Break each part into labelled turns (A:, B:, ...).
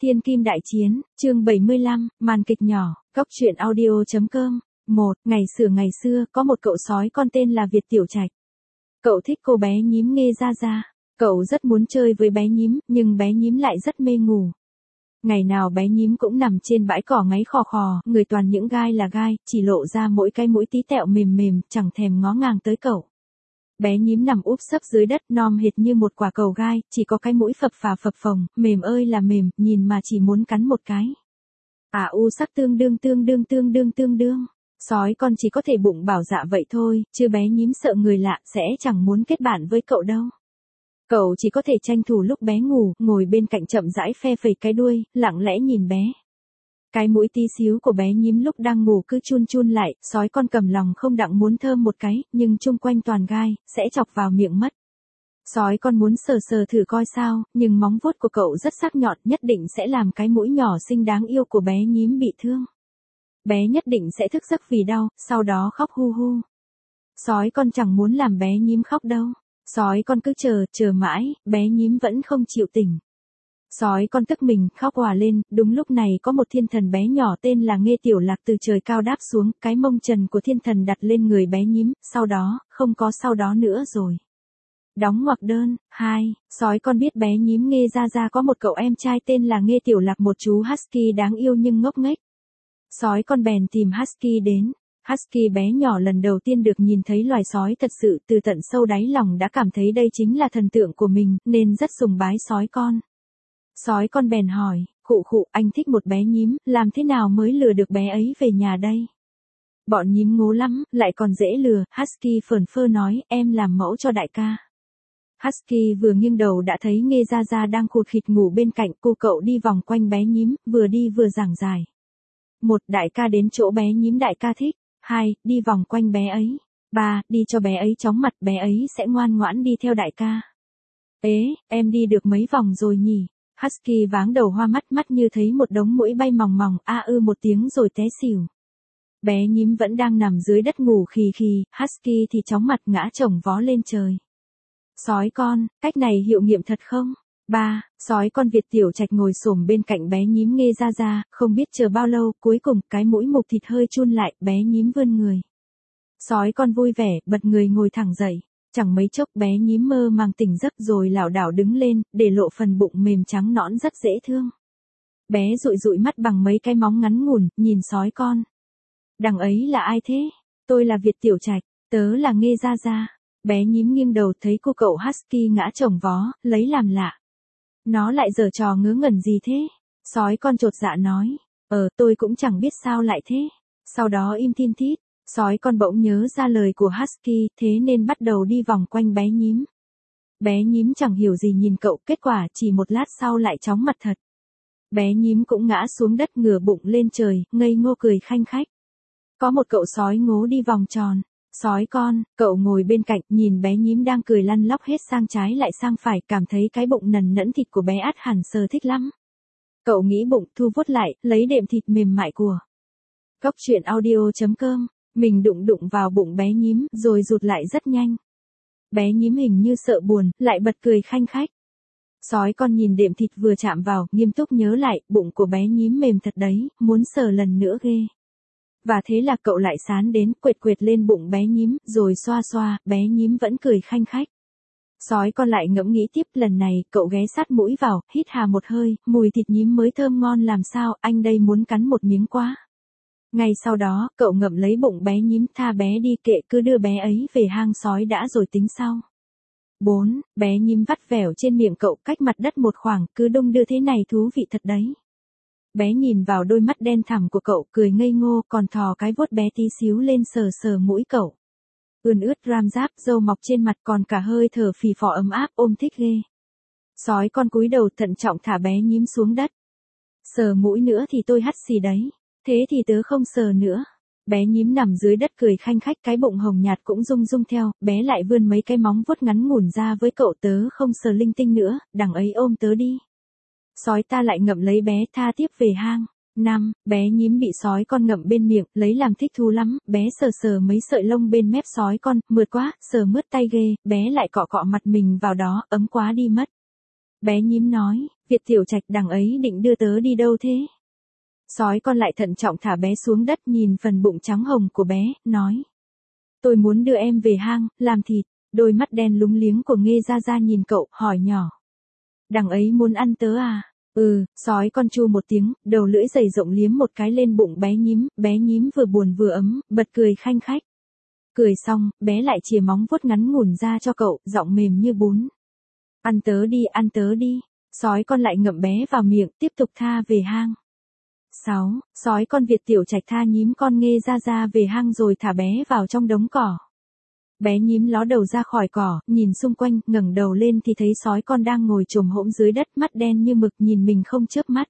A: Thiên Kim Đại Chiến, chương 75, màn kịch nhỏ, góc truyện audio.com. Ngày xưa, có một cậu sói con tên là Việt Tiểu Trạch. Cậu thích cô bé nhím Nghê Gia Gia. Cậu rất muốn chơi với bé nhím, nhưng bé nhím lại rất mê ngủ. Ngày nào bé nhím cũng nằm trên bãi cỏ ngáy khò khò, người toàn những gai là gai, chỉ lộ ra mỗi cái mũi tí tẹo mềm mềm, chẳng thèm ngó ngàng tới cậu. Bé nhím nằm úp sấp dưới đất, nom hệt như một quả cầu gai, chỉ có cái mũi phập phà phập phồng, mềm ơi là mềm, nhìn mà chỉ muốn cắn một cái. Sắc tương đương. Sói con chỉ có thể bụng bảo dạ vậy thôi, chứ bé nhím sợ người lạ sẽ chẳng muốn kết bạn với cậu đâu. Cậu chỉ có thể tranh thủ lúc bé ngủ, ngồi bên cạnh chậm rãi phe phẩy cái đuôi, lặng lẽ nhìn bé. Cái mũi tí xíu của bé nhím lúc đang ngủ cứ chun chun lại, sói con cầm lòng không đặng muốn thơm một cái, nhưng chung quanh toàn gai, sẽ chọc vào miệng mất. Sói con muốn sờ thử coi sao, nhưng móng vuốt của cậu rất sắc nhọn, nhất định sẽ làm cái mũi nhỏ xinh đáng yêu của bé nhím bị thương. Bé nhất định sẽ thức giấc vì đau, sau đó khóc hu hu. Sói con chẳng muốn làm bé nhím khóc đâu. Sói con cứ chờ mãi, bé nhím vẫn không chịu tỉnh. Sói con tức mình, khóc òa lên, đúng lúc này có một thiên thần bé nhỏ tên là Nghê Tiểu Lạc từ trời cao đáp xuống, cái mông trần của thiên thần đặt lên người bé nhím, sau đó, không có sau đó nữa rồi. Đóng ngoặc đơn. 2. Sói con biết bé nhím Nghê Gia Gia có một cậu em trai tên là Nghê Tiểu Lạc, một chú husky đáng yêu nhưng ngốc nghếch. Sói con bèn tìm husky đến. Husky bé nhỏ lần đầu tiên được nhìn thấy loài sói thật sự, từ tận sâu đáy lòng đã cảm thấy đây chính là thần tượng của mình, nên rất sùng bái sói con. Sói con bèn hỏi, khụ, anh thích một bé nhím, làm thế nào mới lừa được bé ấy về nhà đây? Bọn nhím ngố lắm, lại còn dễ lừa, Husky phờn phơ nói, em làm mẫu cho đại ca. Husky vừa nghiêng đầu đã thấy Nghê Gia Gia đang khụt khịt ngủ bên cạnh, cô cậu đi vòng quanh bé nhím, vừa đi vừa giảng giải. 1. Đại ca đến chỗ bé nhím đại ca thích. 2. Đi vòng quanh bé ấy. 3. Đi cho bé ấy chóng mặt, bé ấy sẽ ngoan ngoãn đi theo đại ca. Em đi được mấy vòng rồi nhỉ? Husky váng đầu hoa mắt như thấy một đống muỗi bay mòng mòng, một tiếng rồi té xỉu. Bé nhím vẫn đang nằm dưới đất ngủ khì khì, Husky thì chóng mặt ngã chồng vó lên trời. Sói con, cách này hiệu nghiệm thật không? 3. Sói con Việt Tiểu Trạch ngồi xổm bên cạnh bé nhím Nghê Gia Gia, không biết chờ bao lâu, cuối cùng cái mũi mục thịt hơi chun lại, bé nhím vươn người. Sói con vui vẻ, bật người ngồi thẳng dậy. Chẳng mấy chốc bé nhím mơ màng tỉnh giấc rồi lảo đảo đứng lên, để lộ phần bụng mềm trắng nõn rất dễ thương. Bé dụi mắt bằng mấy cái móng ngắn ngủn, nhìn sói con. Đằng ấy là ai thế? Tôi là Việt Tiểu Trạch, tớ là Nghê Gia Gia. Bé nhím nghiêng đầu thấy cô cậu husky ngã chồng vó, lấy làm lạ. Nó lại giở trò ngớ ngẩn gì thế? Sói con chột dạ nói. Tôi cũng chẳng biết sao lại thế. Sau đó im thin thít. Sói con bỗng nhớ ra lời của husky, thế nên bắt đầu đi vòng quanh bé nhím. Bé nhím chẳng hiểu gì nhìn cậu, kết quả chỉ một lát sau lại chóng mặt thật. Bé nhím cũng ngã xuống đất ngửa bụng lên trời, ngây ngô cười khanh khách. Có một cậu sói ngố đi vòng tròn. Sói con, cậu ngồi bên cạnh, nhìn bé nhím đang cười lăn lóc hết sang trái lại sang phải, cảm thấy cái bụng nần nẫn thịt của bé át hẳn sờ thích lắm. Cậu nghĩ bụng, thu vuốt lại, lấy đệm thịt mềm mại của góc truyện audio.com. Mình đụng vào bụng bé nhím, rồi rụt lại rất nhanh. Bé nhím hình như sợ buồn, lại bật cười khanh khách. Sói con nhìn đệm thịt vừa chạm vào, nghiêm túc nhớ lại, bụng của bé nhím mềm thật đấy, muốn sờ lần nữa ghê. Và thế là cậu lại sán đến, quệt lên bụng bé nhím, rồi xoa, bé nhím vẫn cười khanh khách. Sói con lại ngẫm nghĩ tiếp, lần này, cậu ghé sát mũi vào, hít hà một hơi, mùi thịt nhím mới thơm ngon làm sao, anh đây muốn cắn một miếng quá. Ngay sau đó, cậu ngậm lấy bụng bé nhím, tha bé đi kệ, cứ đưa bé ấy về hang sói đã rồi tính sau. 4. Bé nhím vắt vẻo trên miệng cậu, cách mặt đất một khoảng, cứ đung đưa thế này thú vị thật đấy. Bé nhìn vào đôi mắt đen thẳm của cậu, cười ngây ngô, còn thò cái vuốt bé tí xíu lên sờ mũi cậu. Ươn ướt ram giáp, râu mọc trên mặt, còn cả hơi thở phì phò ấm áp, ôm thích ghê. Sói con cúi đầu thận trọng thả bé nhím xuống đất. Sờ mũi nữa thì tôi hắt xì đấy. Thế thì tớ không sờ nữa. Bé nhím nằm dưới đất cười khanh khách, cái bụng hồng nhạt cũng rung theo, bé lại vươn mấy cái móng vuốt ngắn ngủn ra với cậu, tớ không sờ linh tinh nữa, đằng ấy ôm tớ đi. Sói ta lại ngậm lấy bé, tha tiếp về hang. 5. Bé nhím bị sói con ngậm bên miệng, lấy làm thích thú lắm, bé sờ mấy sợi lông bên mép sói con, mượt quá, sờ mướt tay ghê, bé lại cọ mặt mình vào đó, ấm quá đi mất. Bé nhím nói, Việt Tiểu Trạch, đằng ấy định đưa tớ đi đâu thế? Sói con lại thận trọng thả bé xuống đất, nhìn phần bụng trắng hồng của bé, nói. Tôi muốn đưa em về hang, làm thịt. Đôi mắt đen lúng liếng của Nghê Gia Gia nhìn cậu, hỏi nhỏ. Đằng ấy muốn ăn tớ à? Sói con chu một tiếng, đầu lưỡi dày rộng liếm một cái lên bụng bé nhím vừa buồn vừa ấm, bật cười khanh khách. Cười xong, bé lại chìa móng vuốt ngắn ngủn ra cho cậu, giọng mềm như bún. Ăn tớ đi. Sói con lại ngậm bé vào miệng, tiếp tục tha về hang. 6. Sói con Việt Tiểu Trạch tha nhím con Nghê Gia Gia về hang rồi thả bé vào trong đống cỏ. Bé nhím ló đầu ra khỏi cỏ, nhìn xung quanh, ngẩng đầu lên thì thấy sói con đang ngồi chồm hổm dưới đất, mắt đen như mực nhìn mình không chớp mắt.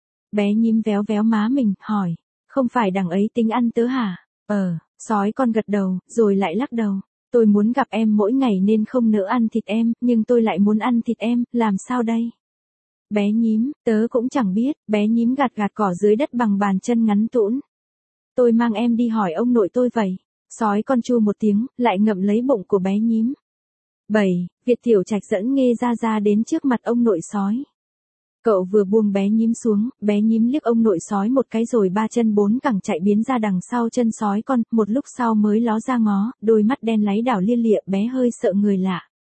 A: Bé nhím véo véo má mình, hỏi, không phải đằng ấy tính ăn tớ hả? Sói con gật đầu, rồi lại lắc đầu. Tôi muốn gặp em mỗi ngày nên không nỡ ăn thịt em, nhưng tôi lại muốn ăn thịt em, làm sao đây? Bé nhím, tớ cũng chẳng biết, bé nhím gạt gạt cỏ dưới đất bằng bàn chân ngắn tũn. Tôi mang em đi hỏi ông nội tôi vậy. Sói con chu một tiếng, lại ngậm lấy bụng của bé nhím. 7. Việt Tiểu Trạch dẫn Nghê Gia Gia đến trước mặt ông nội sói. Cậu vừa buông bé nhím xuống, bé nhím liếc ông nội sói một cái rồi ba chân bốn cẳng chạy biến ra đằng sau chân sói con, một lúc sau mới ló ra ngó, đôi mắt đen láy đảo lia lịa, bé hơi sợ người lạ.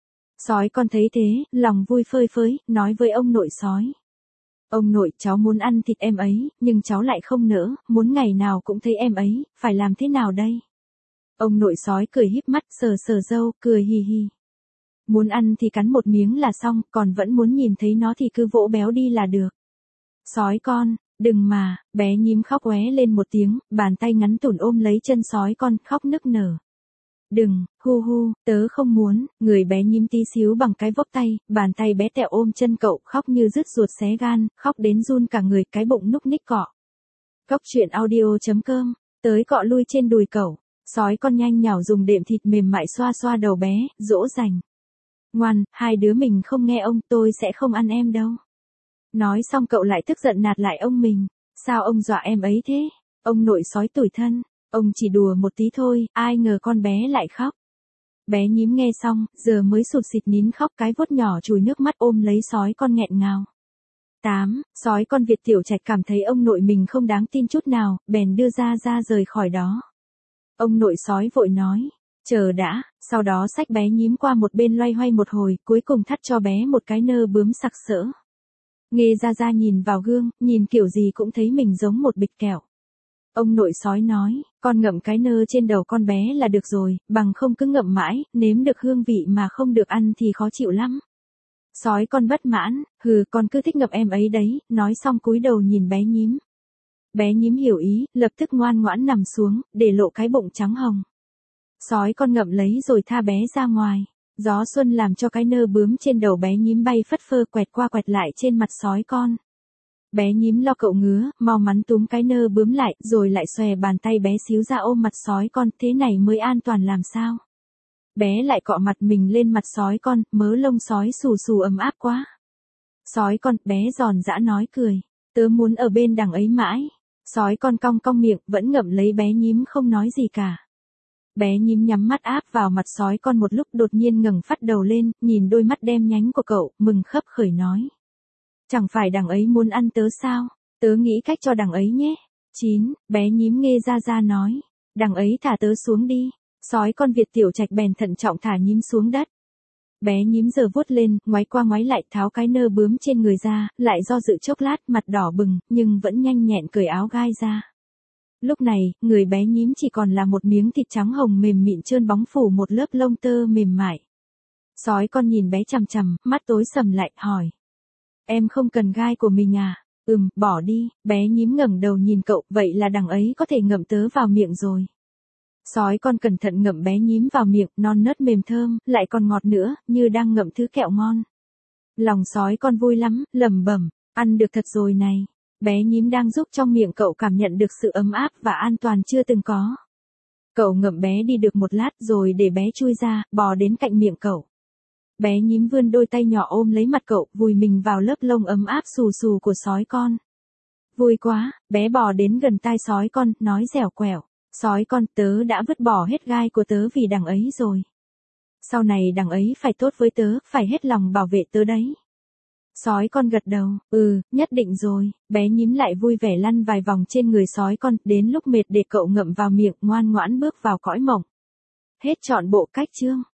A: Sói con thấy thế, lòng vui phơi phới, nói với ông nội sói. Ông nội, cháu muốn ăn thịt em ấy, nhưng cháu lại không nỡ, muốn ngày nào cũng thấy em ấy, phải làm thế nào đây? Ông nội sói cười híp mắt, sờ sờ râu, cười hì hì. Muốn ăn thì cắn một miếng là xong, còn vẫn muốn nhìn thấy nó thì cứ vỗ béo đi là được. Sói con, đừng mà, bé nhím khóc oé lên một tiếng, bàn tay ngắn tủn ôm lấy chân sói con, khóc nức nở. Đừng, hu, tớ không muốn, người bé nhím tí xíu bằng cái vốc tay, bàn tay bé tẹo ôm chân cậu, khóc như rứt ruột xé gan, khóc đến run cả người, cái bụng núc ních cọ. Cóc truyện audio.com, tới cọ lui trên đùi cậu. Sói con nhanh nhảu dùng đệm thịt mềm mại xoa xoa đầu bé, dỗ dành. Ngoan, hai đứa mình không nghe ông, tôi sẽ không ăn em đâu. Nói xong cậu lại tức giận nạt lại ông mình. Sao ông dọa em ấy thế? Ông nội sói tủi thân. Ông chỉ đùa một tí thôi, ai ngờ con bé lại khóc. Bé nhím nghe xong, giờ mới sụt sịt nín khóc, cái vuốt nhỏ chùi nước mắt ôm lấy sói con nghẹn ngào. 8. Sói con Việt Tiểu Trạch cảm thấy ông nội mình không đáng tin chút nào, bèn đưa ra rời khỏi đó. Ông nội sói vội nói, chờ đã, sau đó xách bé nhím qua một bên loay hoay một hồi, cuối cùng thắt cho bé một cái nơ bướm sặc sỡ. Nghê Gia Gia nhìn vào gương, nhìn kiểu gì cũng thấy mình giống một bịch kẹo. Ông nội sói nói, con ngậm cái nơ trên đầu con bé là được rồi, bằng không cứ ngậm mãi, nếm được hương vị mà không được ăn thì khó chịu lắm. Sói con bất mãn, con cứ thích ngậm em ấy đấy, nói xong cúi đầu nhìn bé nhím. Bé nhím hiểu ý, lập tức ngoan ngoãn nằm xuống, để lộ cái bụng trắng hồng. Sói con ngậm lấy rồi tha bé ra ngoài. Gió xuân làm cho cái nơ bướm trên đầu bé nhím bay phất phơ quẹt qua quẹt lại trên mặt sói con. Bé nhím lo cậu ngứa, mau mắn túm cái nơ bướm lại, rồi lại xòe bàn tay bé xíu ra ôm mặt sói con, thế này mới an toàn làm sao. Bé lại cọ mặt mình lên mặt sói con, mớ lông sói xù xù ấm áp quá. Sói con, bé giòn giã nói cười, tớ muốn ở bên đằng ấy mãi. Sói con cong cong miệng, vẫn ngậm lấy bé nhím không nói gì cả. Bé nhím nhắm mắt áp vào mặt sói con một lúc, đột nhiên ngẩng phắt đầu lên, nhìn đôi mắt đen nhánh của cậu, mừng khấp khởi nói. Chẳng phải đằng ấy muốn ăn tớ sao? Tớ nghĩ cách cho đằng ấy nhé. 9. Bé nhím Nghê Gia Gia nói. Đằng ấy thả tớ xuống đi. Sói con Việt Tiểu Trạch bèn thận trọng thả nhím xuống đất. Bé nhím giờ vuốt lên, ngoái qua ngoái lại, tháo cái nơ bướm trên người ra, lại do dự chốc lát, mặt đỏ bừng, nhưng vẫn nhanh nhẹn cởi áo gai ra. Lúc này, người bé nhím chỉ còn là một miếng thịt trắng hồng mềm mịn trơn bóng phủ một lớp lông tơ mềm mại. Sói con nhìn bé chằm chằm, mắt tối sầm lại, hỏi. Em không cần gai của mình à? Bỏ đi. Bé nhím ngẩng đầu nhìn cậu, vậy là đằng ấy có thể ngậm tớ vào miệng rồi. Sói con cẩn thận ngậm bé nhím vào miệng, non nớt mềm thơm, lại còn ngọt nữa, như đang ngậm thứ kẹo ngon. Lòng sói con vui lắm, lẩm bẩm, ăn được thật rồi này. Bé nhím đang giúp trong miệng cậu cảm nhận được sự ấm áp và an toàn chưa từng có. Cậu ngậm bé đi được một lát rồi để bé chui ra, bò đến cạnh miệng cậu. Bé nhím vươn đôi tay nhỏ ôm lấy mặt cậu, vùi mình vào lớp lông ấm áp xù xù của sói con. Vui quá, bé bò đến gần tai sói con, nói dẻo quẹo. Sói con, tớ đã vứt bỏ hết gai của tớ vì đằng ấy rồi. Sau này đằng ấy phải tốt với tớ, phải hết lòng bảo vệ tớ đấy. Sói con gật đầu, nhất định rồi, bé nhím lại vui vẻ lăn vài vòng trên người sói con, đến lúc mệt để cậu ngậm vào miệng ngoan ngoãn bước vào cõi mộng. Hết trọn bộ cách chương.